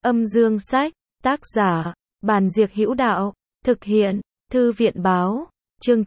Âm dương sách, tác giả, Bàn Diệc Hữu Đạo, thực hiện, Thư viện báo, chương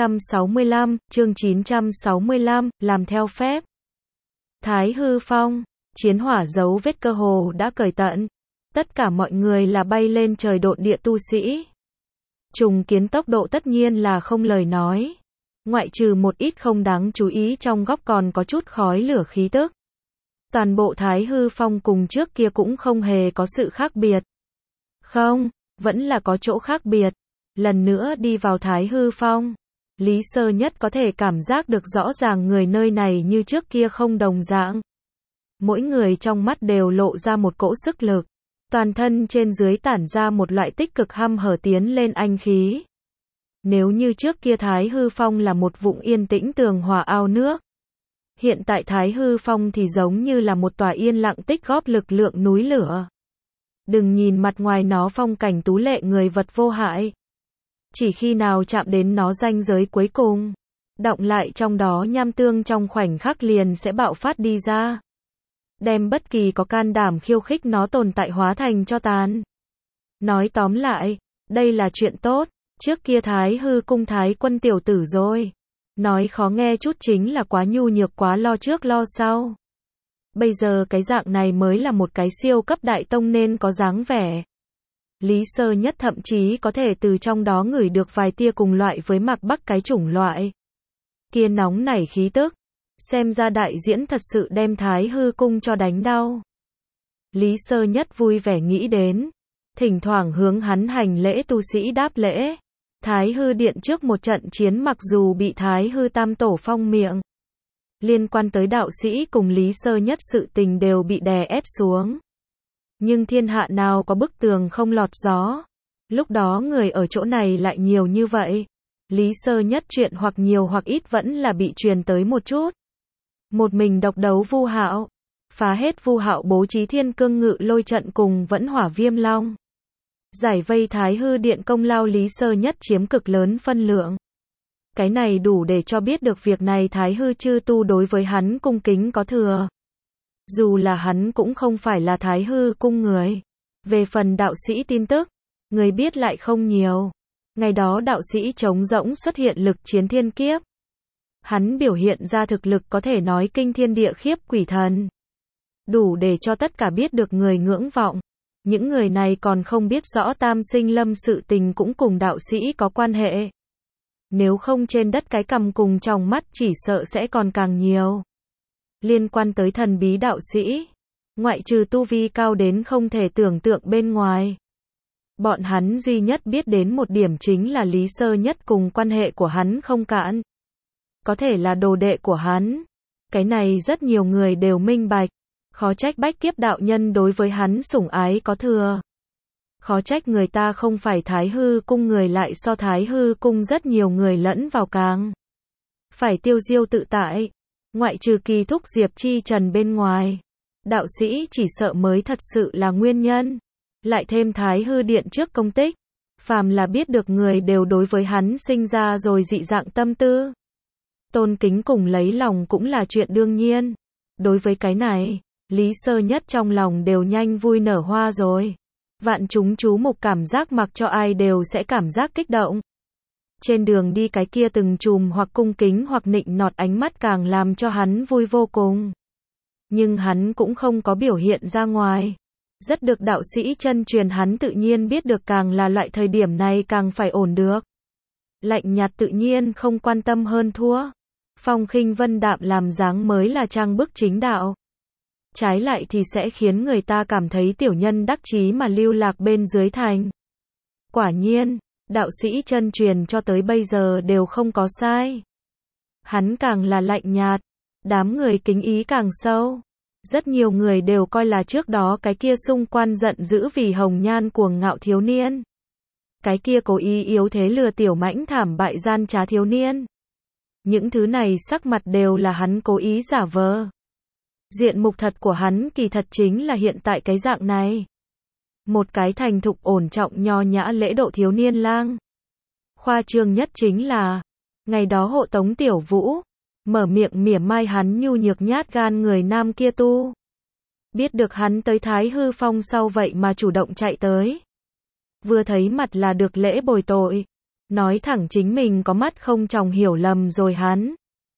965, làm theo phép. Thái Hư Phong, chiến hỏa dấu vết cơ hồ đã cởi tận. Tất cả mọi người là bay lên trời độn địa tu sĩ. Trùng kiến tốc độ tất nhiên là không lời nói. Ngoại trừ một ít không đáng chú ý trong góc còn có chút khói lửa khí tức. Toàn bộ Thái Hư Phong cùng trước kia cũng không hề có sự khác biệt. Không, vẫn là có chỗ khác biệt. Lần nữa đi vào Thái Hư Phong, Lý Sơ Nhất có thể cảm giác được rõ ràng người nơi này như trước kia không đồng dạng. Mỗi người trong mắt đều lộ ra một cỗ sức lực. Toàn thân trên dưới tản ra một loại tích cực hăm hở tiến lên anh khí. Nếu như trước kia Thái Hư Phong là một vũng yên tĩnh tường hòa ao nước, hiện tại Thái Hư Phong thì giống như là một tòa yên lặng tích góp lực lượng núi lửa. Đừng nhìn mặt ngoài nó phong cảnh tú lệ người vật vô hại. Chỉ khi nào chạm đến nó ranh giới cuối cùng, đọng lại trong đó nham tương trong khoảnh khắc liền sẽ bạo phát đi ra. Đem bất kỳ có can đảm khiêu khích nó tồn tại hóa thành cho tàn. Nói tóm lại, đây là chuyện tốt. Trước kia Thái Hư cung Thái quân tiểu tử rồi. Nói khó nghe chút chính là quá nhu nhược, quá lo trước lo sau. Bây giờ cái dạng này mới là một cái siêu cấp đại tông nên có dáng vẻ. Lý Sơ Nhất thậm chí có thể từ trong đó ngửi được vài tia cùng loại với Mạc Bắc cái chủng loại kia nóng nảy khí tức. Xem ra đại diễn thật sự đem Thái Hư cung cho đánh đau. Lý Sơ Nhất vui vẻ nghĩ đến, thỉnh thoảng hướng hắn hành lễ tu sĩ đáp lễ. Thái Hư điện trước một trận chiến mặc dù bị Thái Hư tam tổ phong miệng, liên quan tới đạo sĩ cùng Lý Sơ Nhất sự tình đều bị đè ép xuống. Nhưng thiên hạ nào có bức tường không lọt gió. Lúc đó người ở chỗ này lại nhiều như vậy. Lý Sơ Nhất chuyện hoặc nhiều hoặc ít vẫn là bị truyền tới một chút. Một mình độc đấu Vu Hạo, phá hết Vu Hạo bố trí Thiên Cương Ngự Lôi trận cùng vẫn Hỏa Viêm Long. Giải vây Thái Hư điện công lao Lý Sơ Nhất chiếm cực lớn phân lượng. Cái này đủ để cho biết được việc này Thái Hư chư tu đối với hắn cung kính có thừa. Dù là hắn cũng không phải là Thái Hư cung người. Về phần đạo sĩ tin tức, người biết lại không nhiều. Ngày đó đạo sĩ trống rỗng xuất hiện lực chiến thiên kiếp. Hắn biểu hiện ra thực lực có thể nói kinh thiên địa khiếp quỷ thần. Đủ để cho tất cả biết được người ngưỡng vọng. Những người này còn không biết rõ Tam Sinh Lâm sự tình cũng cùng đạo sĩ có quan hệ. Nếu không trên đất cái cằm cùng trong mắt chỉ sợ sẽ còn càng nhiều. Liên quan tới thần bí đạo sĩ, ngoại trừ tu vi cao đến không thể tưởng tượng bên ngoài. Bọn hắn duy nhất biết đến một điểm chính là Lý Sơ Nhất cùng quan hệ của hắn không cạn. Có thể là đồ đệ của hắn. Cái này rất nhiều người đều minh bạch. Khó trách Bách Kiếp đạo nhân đối với hắn sủng ái có thừa. Khó trách người ta không phải Thái Hư cung người lại so Thái Hư cung rất nhiều người lẫn vào càng phải tiêu diêu tự tại. Ngoại trừ Kỳ Thúc Diệp Chi Trần bên ngoài, đạo sĩ chỉ sợ mới thật sự là nguyên nhân. Lại thêm Thái Hư điện trước công tích, phàm là biết được người đều đối với hắn sinh ra rồi dị dạng tâm tư. Tôn kính cùng lấy lòng cũng là chuyện đương nhiên. Đối với cái này, Lý Sơ Nhất trong lòng đều nhanh vui nở hoa rồi. Vạn chúng chú mục cảm giác mặc cho ai đều sẽ cảm giác kích động. Trên đường đi cái kia từng chùm hoặc cung kính hoặc nịnh nọt ánh mắt càng làm cho hắn vui vô cùng. Nhưng hắn cũng không có biểu hiện ra ngoài. Rất được đạo sĩ chân truyền hắn tự nhiên biết được càng là loại thời điểm này càng phải ổn được. Lạnh nhạt tự nhiên không quan tâm hơn thua. Phong khinh vân đạm làm dáng mới là trang bức chính đạo. Trái lại thì sẽ khiến người ta cảm thấy tiểu nhân đắc chí mà lưu lạc bên dưới thành. Quả nhiên, đạo sĩ chân truyền cho tới bây giờ đều không có sai. Hắn càng là lạnh nhạt, đám người kính ý càng sâu. Rất nhiều người đều coi là trước đó cái kia xung quan giận dữ vì hồng nhan cuồng ngạo thiếu niên. Cái kia cố ý yếu thế lừa tiểu mãnh thảm bại gian trá thiếu niên. Những thứ này sắc mặt đều là hắn cố ý giả vờ. Diện mục thật của hắn kỳ thật chính là hiện tại cái dạng này. Một cái thành thục ổn trọng nho nhã lễ độ thiếu niên lang. Khoa trương nhất chính là, ngày đó hộ tống Tiểu Vũ, mở miệng mỉa mai hắn nhu nhược nhát gan người nam kia tu. Biết được hắn tới Thái Hư Phong sau vậy mà chủ động chạy tới. Vừa thấy mặt là được lễ bồi tội. Nói thẳng chính mình có mắt không tròng hiểu lầm rồi hắn.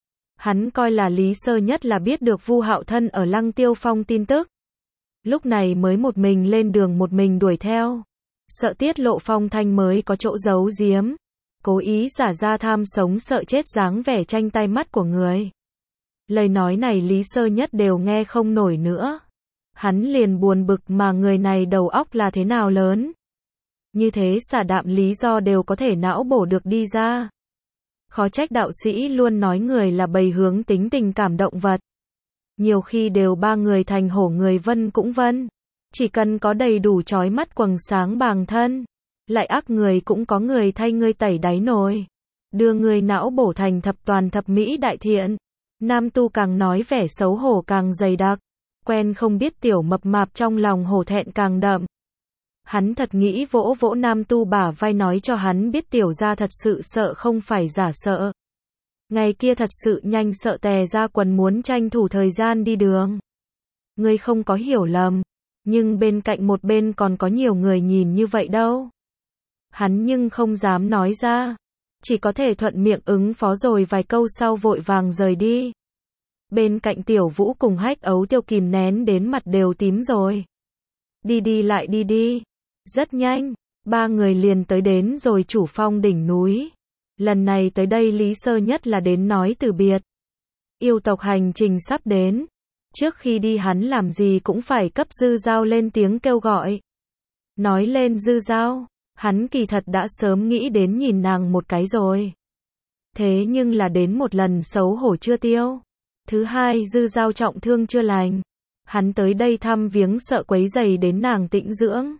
Hắn coi là Lý Sơ Nhất là biết được Vu Hạo Thân ở Lăng Tiêu Phong tin tức. Lúc này mới một mình lên đường một mình đuổi theo. Sợ tiết lộ phong thanh mới có chỗ giấu giếm. Cố ý giả ra tham sống sợ chết dáng vẻ tranh tay mắt của người. Lời nói này Lý Sơ Nhất đều nghe không nổi nữa. Hắn liền buồn bực mà người này đầu óc là thế nào lớn. Như thế xả đạm lý do đều có thể não bổ được đi ra. Khó trách đạo sĩ luôn nói người là bầy hướng tính tình cảm động vật. Nhiều khi đều ba người thành hổ người vân cũng vân. Chỉ cần có đầy đủ chói mắt quầng sáng bàng thân. Lại ác người cũng có người thay ngươi tẩy đáy nồi. Đưa người não bổ thành thập toàn thập mỹ đại thiện. Nam tu càng nói vẻ xấu hổ càng dày đặc. Quen không biết tiểu mập mạp trong lòng hổ thẹn càng đậm. Hắn thật nghĩ vỗ vỗ nam tu bả vai nói cho hắn biết tiểu gia thật sự sợ không phải giả sợ. Ngày kia thật sự nhanh sợ tè ra quần muốn tranh thủ thời gian đi đường. Ngươi không có hiểu lầm. Nhưng bên cạnh một bên còn có nhiều người nhìn như vậy đâu. Hắn nhưng không dám nói ra. Chỉ có thể thuận miệng ứng phó rồi vài câu sau vội vàng rời đi. Bên cạnh Tiểu Vũ cùng Hách Ấu Tiêu kìm nén đến mặt đều tím rồi. Đi đi lại đi đi. Rất nhanh, ba người liền tới đến rồi chủ phong đỉnh núi. Lần này tới đây Lý Sơ Nhất là đến nói từ biệt. Yêu tộc hành trình sắp đến. Trước khi đi hắn làm gì cũng phải cấp Dư Giao lên tiếng kêu gọi. Nói lên Dư Giao, hắn kỳ thật đã sớm nghĩ đến nhìn nàng một cái rồi. Thế nhưng là đến một lần xấu hổ chưa tiêu. Thứ hai Dư Giao trọng thương chưa lành. Hắn tới đây thăm viếng sợ quấy rầy đến nàng tĩnh dưỡng.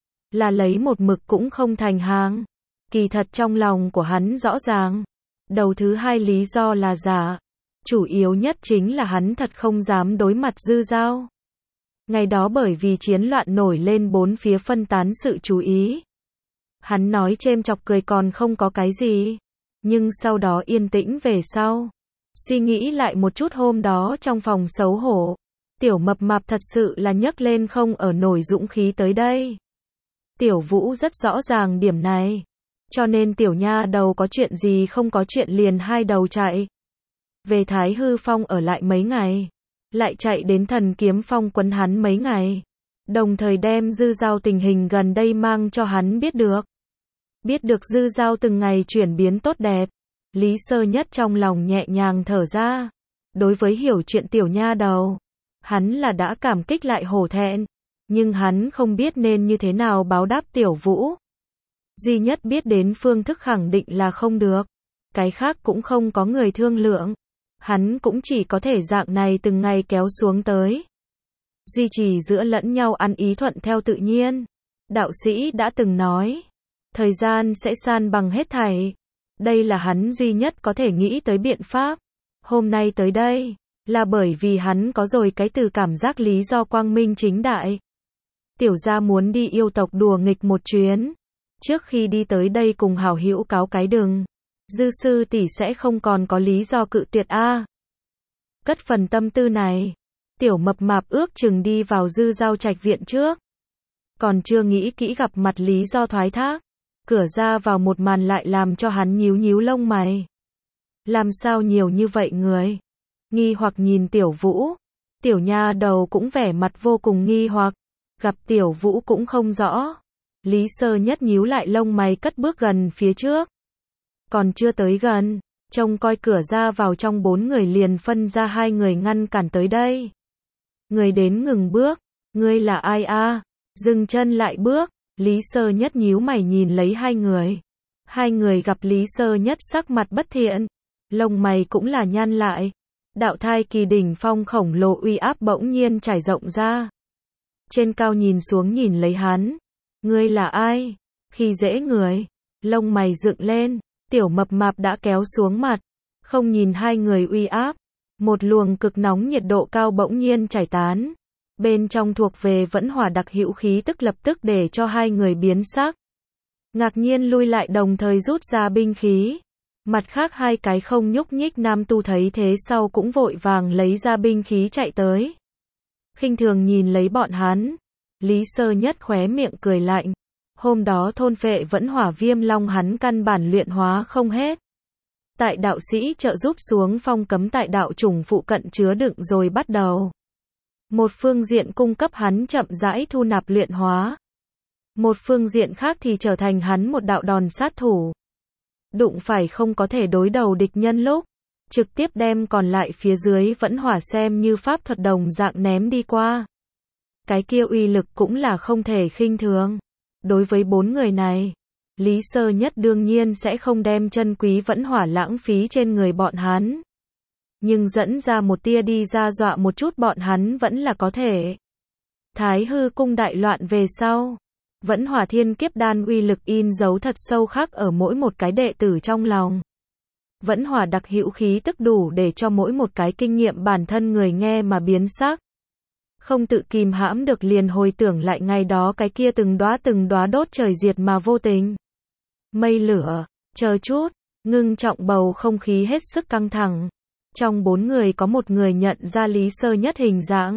Là lấy một mực cũng không thành hàng. Kỳ thật trong lòng của hắn rõ ràng. Đầu thứ hai lý do là giả. Chủ yếu nhất chính là hắn thật không dám đối mặt Dư Giao. Ngày đó bởi vì chiến loạn nổi lên bốn phía phân tán sự chú ý. Hắn nói chêm chọc cười còn không có cái gì. Nhưng sau đó yên tĩnh về sau. Suy nghĩ lại một chút hôm đó trong phòng xấu hổ. Tiểu mập mạp thật sự là nhấc lên không ở nổi dũng khí tới đây. Tiểu Vũ rất rõ ràng điểm này. Cho nên tiểu nha đầu có chuyện gì không có chuyện liền hai đầu chạy. Về Thái Hư Phong ở lại mấy ngày. Lại chạy đến Thần Kiếm Phong quấn hắn mấy ngày. Đồng thời đem Dư Giao tình hình gần đây mang cho hắn biết được. Biết được Dư Giao từng ngày chuyển biến tốt đẹp. Lý Sơ Nhất trong lòng nhẹ nhàng thở ra. Đối với hiểu chuyện tiểu nha đầu. Hắn là đã cảm kích lại hổ thẹn. Nhưng hắn không biết nên như thế nào báo đáp Tiểu Vũ. Duy nhất biết đến phương thức khẳng định là không được. Cái khác cũng không có người thương lượng. Hắn cũng chỉ có thể dạng này từng ngày kéo xuống tới. Duy trì giữa lẫn nhau ăn ý thuận theo tự nhiên. Đạo sĩ đã từng nói. Thời gian sẽ san bằng hết thảy. Đây là hắn duy nhất có thể nghĩ tới biện pháp. Hôm nay tới đây. Là bởi vì hắn có rồi cái từ cảm giác lý do quang minh chính đại. Tiểu gia muốn đi yêu tộc đùa nghịch một chuyến. Trước khi đi tới đây cùng hảo hữu cáo cái đừng. Dư sư tỷ sẽ không còn có lý do cự tuyệt a. Cất phần tâm tư này. Tiểu mập mạp ước chừng đi vào Dư Giao trạch viện trước. Còn chưa nghĩ kỹ gặp mặt lý do thoái thác. Cửa ra vào một màn lại làm cho hắn nhíu nhíu lông mày. Làm sao nhiều như vậy người? Nghi hoặc nhìn Tiểu Vũ. Tiểu nha đầu cũng vẻ mặt vô cùng nghi hoặc. Gặp Tiểu Vũ cũng không rõ. Lý Sơ Nhất nhíu lại lông mày cất bước gần phía trước. Còn chưa tới gần, trông coi cửa ra vào trong bốn người liền phân ra hai người ngăn cản tới đây. Người đến ngừng bước, ngươi là ai a? Dừng chân lại bước, Lý Sơ Nhất nhíu mày nhìn lấy hai người. Hai người gặp Lý Sơ Nhất sắc mặt bất thiện, lông mày cũng là nhăn lại. Đạo thai kỳ đỉnh phong khổng lồ uy áp bỗng nhiên trải rộng ra. Trên cao nhìn xuống nhìn lấy hắn. Ngươi là ai? Khi dễ người. Lông mày dựng lên. Tiểu mập mạp đã kéo xuống mặt. Không nhìn hai người uy áp. Một luồng cực nóng nhiệt độ cao bỗng nhiên trải tán. Bên trong thuộc về vẫn hỏa đặc hữu khí tức lập tức để cho hai người biến sắc. Ngạc nhiên lui lại đồng thời rút ra binh khí. Mặt khác hai cái không nhúc nhích nam tu thấy thế sau cũng vội vàng lấy ra binh khí chạy tới. khinh thường nhìn lấy bọn hắn. Lý Sơ Nhất khóe miệng cười lạnh. Hôm đó thôn phệ vẫn hỏa viêm long hắn căn bản luyện hóa không hết. Tại đạo sĩ trợ giúp xuống phong cấm tại đạo chủng phụ cận chứa đựng rồi bắt đầu. Một phương diện cung cấp hắn chậm rãi thu nạp luyện hóa. Một phương diện khác thì trở thành hắn một đạo đòn sát thủ. Đụng phải không có thể đối đầu địch nhân lúc, trực tiếp đem còn lại phía dưới vẫn hỏa xem như pháp thuật đồng dạng ném đi qua. Cái kia uy lực cũng là không thể khinh thường. Đối với 4 người này, Lý Sơ Nhất đương nhiên sẽ không đem chân quý vẫn hỏa lãng phí trên người bọn hắn. Nhưng dẫn ra một tia đi ra dọa một chút bọn hắn vẫn là có thể. Thái hư cung đại loạn về sau, vẫn hỏa thiên kiếp đan uy lực in dấu thật sâu khắc ở mỗi một cái đệ tử trong lòng. Vẫn hỏa đặc hữu khí tức đủ để cho mỗi một cái kinh nghiệm bản thân người nghe mà biến sắc. Không tự kìm hãm được liền hồi tưởng lại ngày đó cái kia từng đóa đốt trời diệt mà vô tình. Mây lửa, chờ chút, ngưng trọng bầu không khí hết sức căng thẳng. Trong 4 người có một người nhận ra Lý Sơ Nhất hình dạng.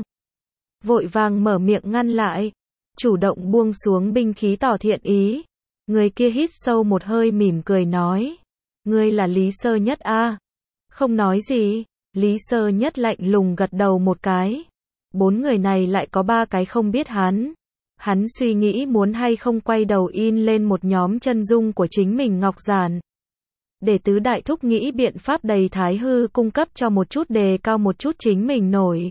Vội vàng mở miệng ngăn lại. Chủ động buông xuống binh khí tỏ thiện ý. Người kia hít sâu một hơi mỉm cười nói. Ngươi là Lý Sơ Nhất a? Không nói gì. Lý Sơ Nhất lạnh lùng gật đầu một cái. 4 người này lại có 3 cái không biết hắn. Hắn suy nghĩ muốn hay không quay đầu in lên một nhóm chân dung của chính mình ngọc giản. Để tứ đại thúc nghĩ biện pháp đầy thái hư cung cấp cho một chút đề cao một chút chính mình nổi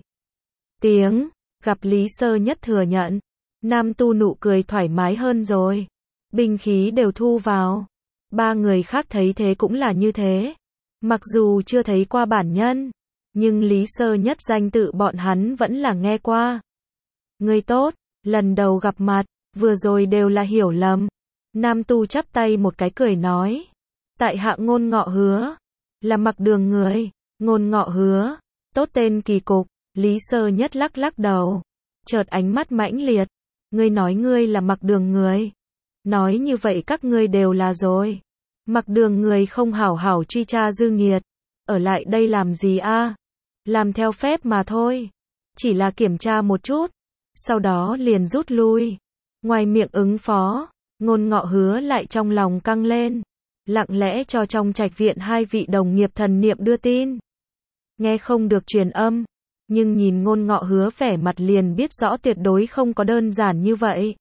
tiếng. Gặp Lý Sơ Nhất thừa nhận. Nam tu nụ cười thoải mái hơn rồi. Binh khí đều thu vào. 3 người khác thấy thế cũng là như thế. Mặc dù chưa thấy qua bản nhân, nhưng Lý Sơ Nhất danh tự bọn hắn vẫn là nghe qua. Người tốt, lần đầu gặp mặt, vừa rồi đều là hiểu lầm. Nam tu chắp tay một cái cười nói. Tại hạ Ngôn Ngọ Hứa, là Mặc Đường người. Ngôn Ngọ Hứa, tốt tên kỳ cục. Lý Sơ Nhất lắc lắc đầu. Chợt ánh mắt mãnh liệt. Ngươi nói ngươi là Mặc Đường người. Nói như vậy các ngươi đều là rồi. Mặc Đường người không hảo hảo truy tra dư nghiệt. Ở lại đây làm gì a? Làm theo phép mà thôi. Chỉ là kiểm tra một chút. Sau đó liền rút lui. Ngoài miệng ứng phó, Ngôn Ngọ Hứa lại trong lòng căng lên. Lặng lẽ cho trong trạch viện 2 vị đồng nghiệp thần niệm đưa tin. Nghe không được truyền âm. Nhưng nhìn Ngôn Ngọ Hứa vẻ mặt liền biết rõ tuyệt đối không có đơn giản như vậy.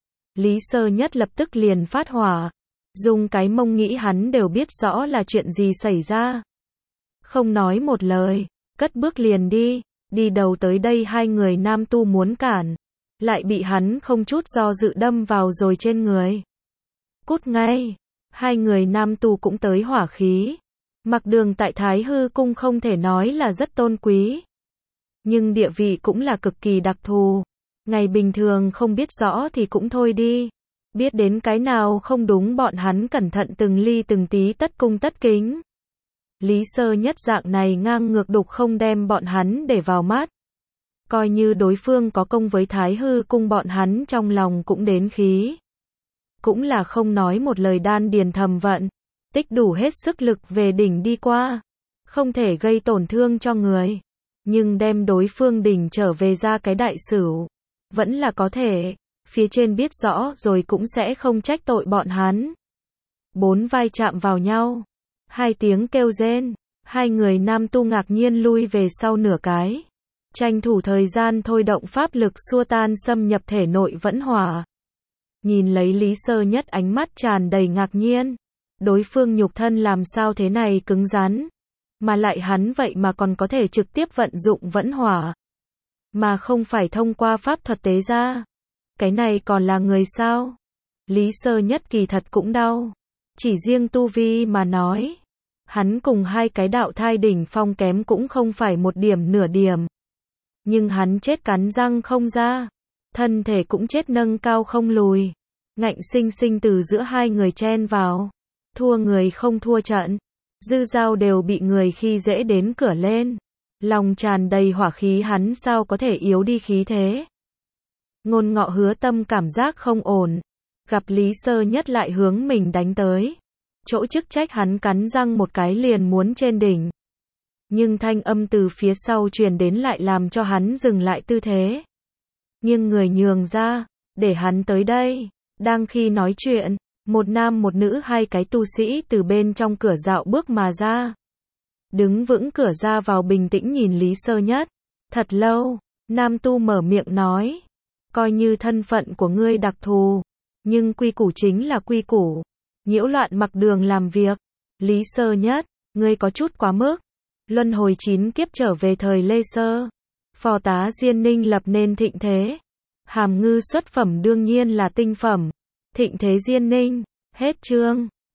Lý Sơ Nhất lập tức liền phát hỏa. Dùng cái mông nghĩ hắn đều biết rõ là chuyện gì xảy ra. Không nói một lời, cất bước liền đi. Đi đầu tới đây 2 người nam tu muốn cản. Lại bị hắn không chút do dự đâm vào rồi trên người. Cút ngay. 2 người nam tu cũng tới hỏa khí. Mặc Đường tại Thái Hư Cung không thể nói là rất tôn quý. Nhưng địa vị cũng là cực kỳ đặc thù. Ngày bình thường không biết rõ thì cũng thôi đi. Biết đến cái nào không đúng bọn hắn cẩn thận từng ly từng tí tất cung tất kính. Lý Sơ Nhất dạng này ngang ngược đục không đem bọn hắn để vào mắt. Coi như đối phương có công với Thái Hư Cung bọn hắn trong lòng cũng đến khí. Cũng là không nói một lời đan điền thầm vận. Tích đủ hết sức lực về đỉnh đi qua. Không thể gây tổn thương cho người. Nhưng đem đối phương đỉnh trở về ra cái đại sửu. Vẫn là có thể. Phía trên biết rõ rồi cũng sẽ không trách tội bọn hắn. 4 vai chạm vào nhau. 2 tiếng kêu rên. 2 người nam tu ngạc nhiên lui về sau nửa cái. Tranh thủ thời gian thôi động pháp lực xua tan xâm nhập thể nội vẫn hỏa. Nhìn lấy Lý Sơ Nhất ánh mắt tràn đầy ngạc nhiên. Đối phương nhục thân làm sao thế này cứng rắn. Mà lại hắn vậy mà còn có thể trực tiếp vận dụng vẫn hỏa. Mà không phải thông qua pháp thuật tế ra. Cái này còn là người sao? Lý Sơ Nhất kỳ thật cũng đau. Chỉ riêng tu vi mà nói. Hắn cùng 2 cái đạo thai đỉnh phong kém cũng không phải một điểm nửa điểm. Nhưng hắn chết cắn răng không ra. Thân thể cũng chết nâng cao không lùi. Ngạnh sinh sinh từ giữa 2 người chen vào. Thua người không thua trận. Dư dao đều bị người khi dễ đến cửa lên. Lòng tràn đầy hỏa khí hắn sao có thể yếu đi khí thế. Ngôn Ngọ Hứa tâm cảm giác không ổn. Gặp Lý Sơ Nhất lại hướng mình đánh tới. Chỗ chức trách hắn cắn răng một cái liền muốn trên đỉnh. Nhưng thanh âm từ phía sau truyền đến lại làm cho hắn dừng lại tư thế. Nghiêng người nhường ra, để hắn tới đây. Đang khi nói chuyện, một nam một nữ hai cái tu sĩ từ bên trong cửa dạo bước mà ra. Đứng vững cửa ra vào bình tĩnh nhìn Lý Sơ Nhất. Thật lâu, nam tu mở miệng nói. Coi như thân phận của ngươi đặc thù, nhưng quy củ chính là quy củ. Nhiễu loạn mặc đường làm việc. Lý Sơ Nhất, ngươi có chút quá mức. Luân hồi 9 kiếp trở về thời Lê Sơ. Phò tá Diên Ninh lập nên thịnh thế. Hàm Ngư xuất phẩm đương nhiên là tinh phẩm. Thịnh thế Diên Ninh. Hết chương.